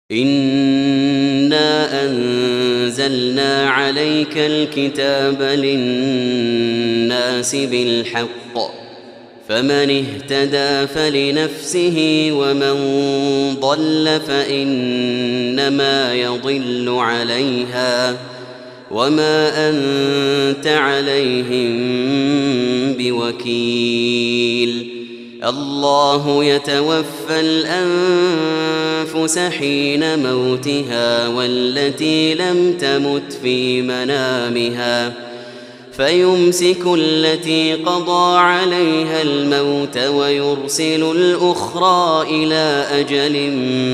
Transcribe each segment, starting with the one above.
إنا أنزلنا عليك الكتاب للناس بالحق فمن اهتدى فلنفسه ومن ضل فإنما يضل عليها وما أنت عليهم بوكيل. الله يتوفى الأنفس حين موتها والتي لم تمت في منامها فيمسك التي قضى عليها الموت ويرسل الأخرى إلى أجل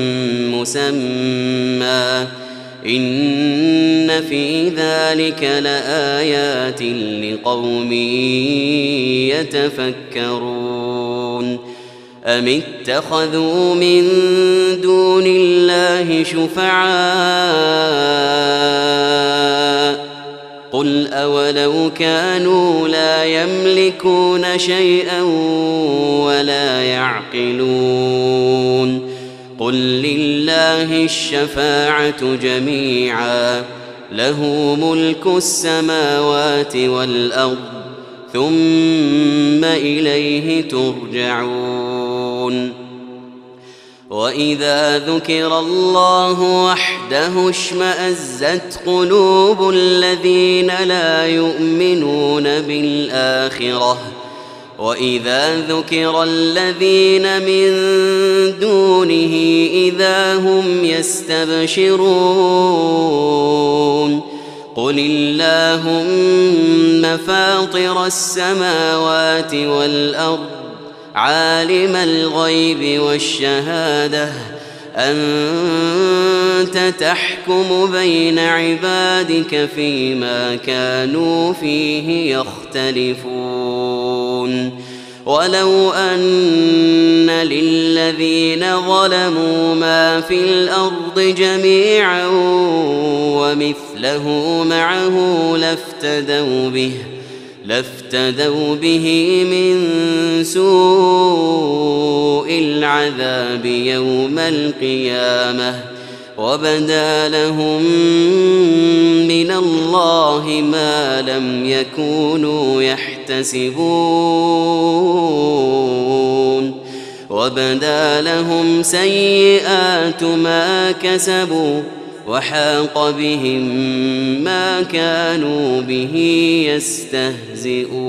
مسمى إن في ذلك لآيات لقوم يتفكرون. أم اتخذوا من دون الله شفعاء قل أولو كانوا لا يملكون شيئا ولا يعقلون قل لله الشفاعة جميعا له ملك السماوات والأرض ثم إليه ترجعون. وإذا ذكر الله وحده اشمأزت قلوب الذين لا يؤمنون بالآخرة وإذا ذكر الذين من دونه إذا هم يستبشرون. قل اللهم فاطر السماوات والأرض عالم الغيب والشهادة أنت تحكم بين عبادك فيما كانوا فيه يختلفون. ولو أن للذين ظلموا ما في الأرض جميعا ومثله معه لافتدوا به من سوء العذاب يوم القيامة وبدا لهم من الله ما لم يكونوا يحتسبون وبدا لهم سيئات ما كسبوا وحاق بهم ما كانوا به يستهزئون.